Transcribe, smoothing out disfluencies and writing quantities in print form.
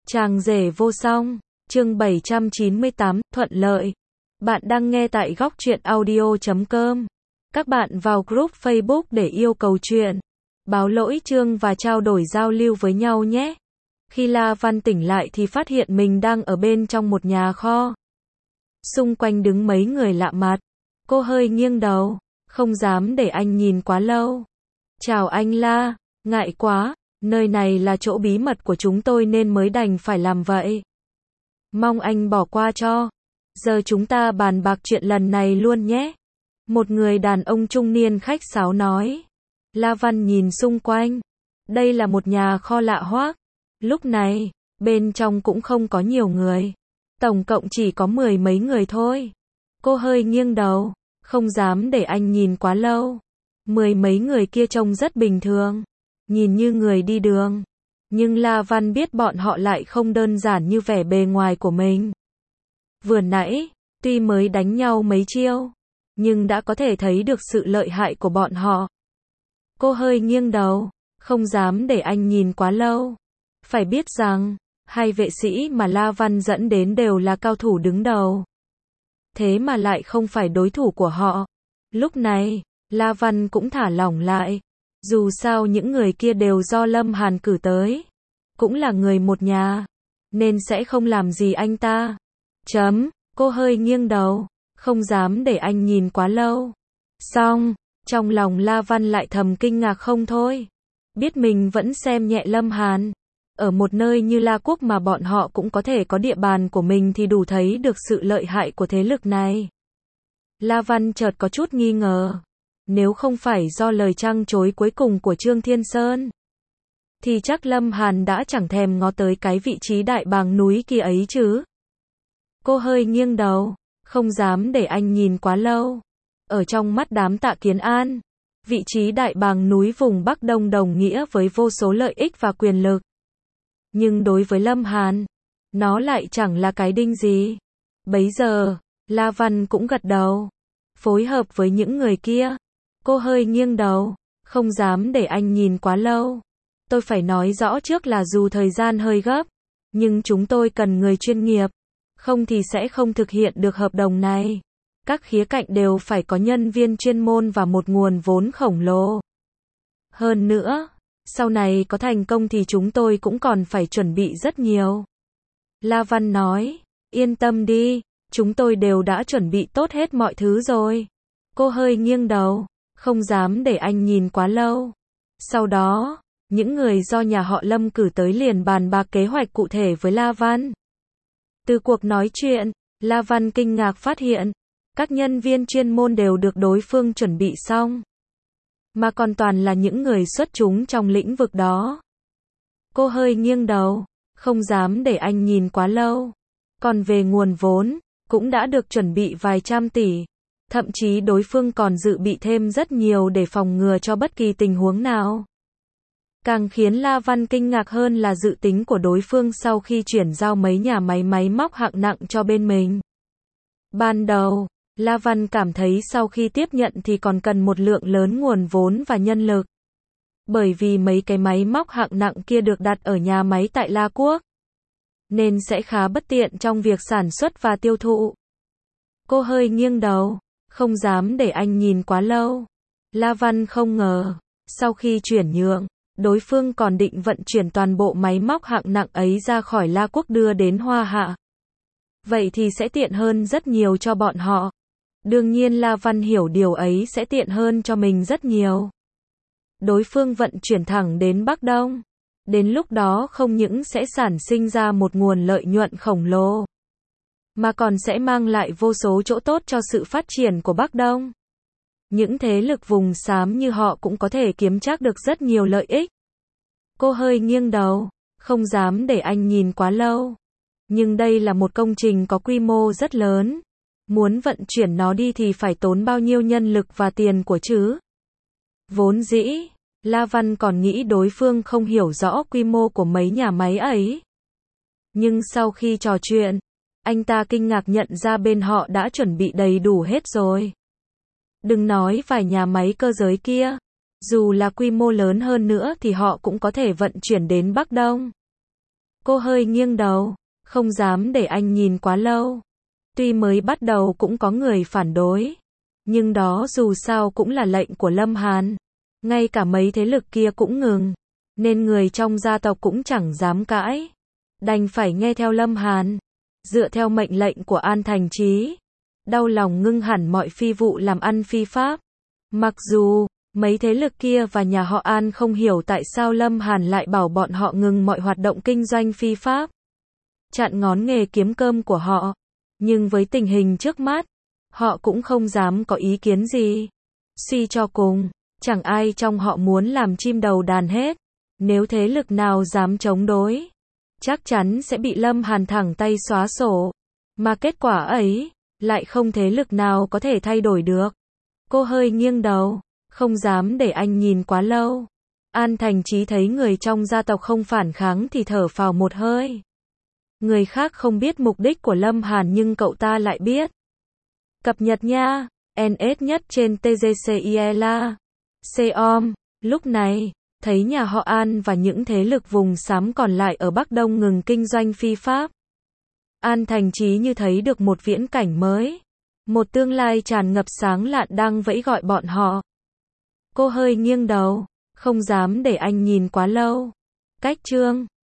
Chàng rể vô song, chương 798, thuận lợi. Bạn đang nghe tại góc truyện audio.com. Các bạn vào group Facebook để yêu cầu chuyện, báo lỗi chương và trao đổi giao lưu với nhau nhé. Khi La Văn tỉnh lại thì phát hiện mình đang ở bên trong một nhà kho. Xung quanh đứng mấy người lạ mặt. Cô hơi nghiêng đầu, không dám để anh nhìn quá lâu. Chào anh La, ngại quá, nơi này là chỗ bí mật của chúng tôi nên mới đành phải làm vậy. Mong anh bỏ qua cho. Giờ chúng ta bàn bạc chuyện lần này luôn nhé. Một người đàn ông trung niên khách sáo nói. La Văn nhìn xung quanh. Đây là một nhà kho lạ hoắc. Lúc này, bên trong cũng không có nhiều người. Tổng cộng chỉ có 10 mấy người thôi. Cô hơi nghiêng đầu, không dám để anh nhìn quá lâu. 10 mấy người kia trông rất bình thường, nhìn như người đi đường. Nhưng La Văn biết bọn họ lại không đơn giản như vẻ bề ngoài của mình. Vừa nãy, tuy mới đánh nhau mấy chiêu, nhưng đã có thể thấy được sự lợi hại của bọn họ. Cô hơi nghiêng đầu, không dám để anh nhìn quá lâu. Phải biết rằng, hai vệ sĩ mà La Văn dẫn đến đều là cao thủ đứng đầu. Thế mà lại không phải đối thủ của họ. Lúc này, La Văn cũng thả lỏng lại. Dù sao những người kia đều do Lâm Hàn cử tới. Cũng là người một nhà. Nên sẽ không làm gì anh ta. Cô hơi nghiêng đầu. Không dám để anh nhìn quá lâu. Xong, trong lòng La Văn lại thầm kinh ngạc không thôi. Biết mình vẫn xem nhẹ Lâm Hàn. Ở một nơi như La Quốc mà bọn họ cũng có thể có địa bàn của mình thì đủ thấy được sự lợi hại của thế lực này. La Văn chợt có chút nghi ngờ. Nếu không phải do lời trăng trối cuối cùng của Trương Thiên Sơn, thì chắc Lâm Hàn đã chẳng thèm ngó tới cái vị trí đại bàng núi kia ấy chứ. Cô hơi nghiêng đầu, không dám để anh nhìn quá lâu. Ở trong mắt đám Tạ Kiến An, vị trí đại bàng núi vùng Bắc Đông đồng nghĩa với vô số lợi ích và quyền lực. Nhưng đối với Lâm Hàn, nó lại chẳng là cái đinh gì. Bấy giờ, La Văn cũng gật đầu, phối hợp với những người kia. Cô hơi nghiêng đầu, không dám để anh nhìn quá lâu. Tôi phải nói rõ trước là dù thời gian hơi gấp, nhưng chúng tôi cần người chuyên nghiệp, không thì sẽ không thực hiện được hợp đồng này. Các khía cạnh đều phải có nhân viên chuyên môn và một nguồn vốn khổng lồ. Hơn nữa, sau này có thành công thì chúng tôi cũng còn phải chuẩn bị rất nhiều. La Văn nói, yên tâm đi, chúng tôi đều đã chuẩn bị tốt hết mọi thứ rồi. Cô hơi nghiêng đầu, không dám để anh nhìn quá lâu. Sau đó, những người do nhà họ Lâm cử tới liền bàn bạc kế hoạch cụ thể với La Văn. Từ cuộc nói chuyện, La Văn kinh ngạc phát hiện, các nhân viên chuyên môn đều được đối phương chuẩn bị xong. Mà còn toàn là những người xuất chúng trong lĩnh vực đó. Cô hơi nghiêng đầu, không dám để anh nhìn quá lâu. Còn về nguồn vốn, cũng đã được chuẩn bị vài trăm tỷ. Thậm chí đối phương còn dự bị thêm rất nhiều để phòng ngừa cho bất kỳ tình huống nào. Càng khiến La Văn kinh ngạc hơn là dự tính của đối phương sau khi chuyển giao mấy nhà máy móc hạng nặng cho bên mình. Ban đầu, La Văn cảm thấy sau khi tiếp nhận thì còn cần một lượng lớn nguồn vốn và nhân lực. Bởi vì mấy cái máy móc hạng nặng kia được đặt ở nhà máy tại La Quốc, nên sẽ khá bất tiện trong việc sản xuất và tiêu thụ. Cô hơi nghiêng đầu, không dám để anh nhìn quá lâu. La Văn không ngờ, sau khi chuyển nhượng, đối phương còn định vận chuyển toàn bộ máy móc hạng nặng ấy ra khỏi La Quốc đưa đến Hoa Hạ. Vậy thì sẽ tiện hơn rất nhiều cho bọn họ. Đương nhiên La Văn hiểu điều ấy sẽ tiện hơn cho mình rất nhiều. Đối phương vận chuyển thẳng đến Bắc Đông. Đến lúc đó không những sẽ sản sinh ra một nguồn lợi nhuận khổng lồ, mà còn sẽ mang lại vô số chỗ tốt cho sự phát triển của Bắc Đông. Những thế lực vùng xám như họ cũng có thể kiếm trác được rất nhiều lợi ích. Cô hơi nghiêng đầu, không dám để anh nhìn quá lâu. Nhưng đây là một công trình có quy mô rất lớn. Muốn vận chuyển nó đi thì phải tốn bao nhiêu nhân lực và tiền của chứ? Vốn dĩ, La Văn còn nghĩ đối phương không hiểu rõ quy mô của mấy nhà máy ấy. Nhưng sau khi trò chuyện, anh ta kinh ngạc nhận ra bên họ đã chuẩn bị đầy đủ hết rồi. Đừng nói vài nhà máy cơ giới kia, dù là quy mô lớn hơn nữa thì họ cũng có thể vận chuyển đến Bắc Đông. Cô hơi nghiêng đầu, không dám để anh nhìn quá lâu. Tuy mới bắt đầu cũng có người phản đối, nhưng đó dù sao cũng là lệnh của Lâm Hàn. Ngay cả mấy thế lực kia cũng ngừng, nên người trong gia tộc cũng chẳng dám cãi. Đành phải nghe theo Lâm Hàn, dựa theo mệnh lệnh của An Thành Chí. Đau lòng ngưng hẳn mọi phi vụ làm ăn phi pháp. Mặc dù, mấy thế lực kia và nhà họ An không hiểu tại sao Lâm Hàn lại bảo bọn họ ngừng mọi hoạt động kinh doanh phi pháp, chặn ngón nghề kiếm cơm của họ. Nhưng với tình hình trước mắt, họ cũng không dám có ý kiến gì. Suy cho cùng, chẳng ai trong họ muốn làm chim đầu đàn hết. Nếu thế lực nào dám chống đối, chắc chắn sẽ bị Lâm Hàn thẳng tay xóa sổ. Mà kết quả ấy, lại không thế lực nào có thể thay đổi được. Cô hơi nghiêng đầu, không dám để anh nhìn quá lâu. An Thành Chí thấy người trong gia tộc không phản kháng thì thở phào một hơi. Người khác không biết mục đích của Lâm Hàn nhưng cậu ta lại biết. Cập nhật nha, NS nhất trên TGCIELA. COM, lúc này, thấy nhà họ An và những thế lực vùng xám còn lại ở Bắc Đông ngừng kinh doanh phi pháp. An Thành Chí như thấy được một viễn cảnh mới. Một tương lai tràn ngập sáng lạn đang vẫy gọi bọn họ. Cô hơi nghiêng đầu, không dám để anh nhìn quá lâu. Cách chương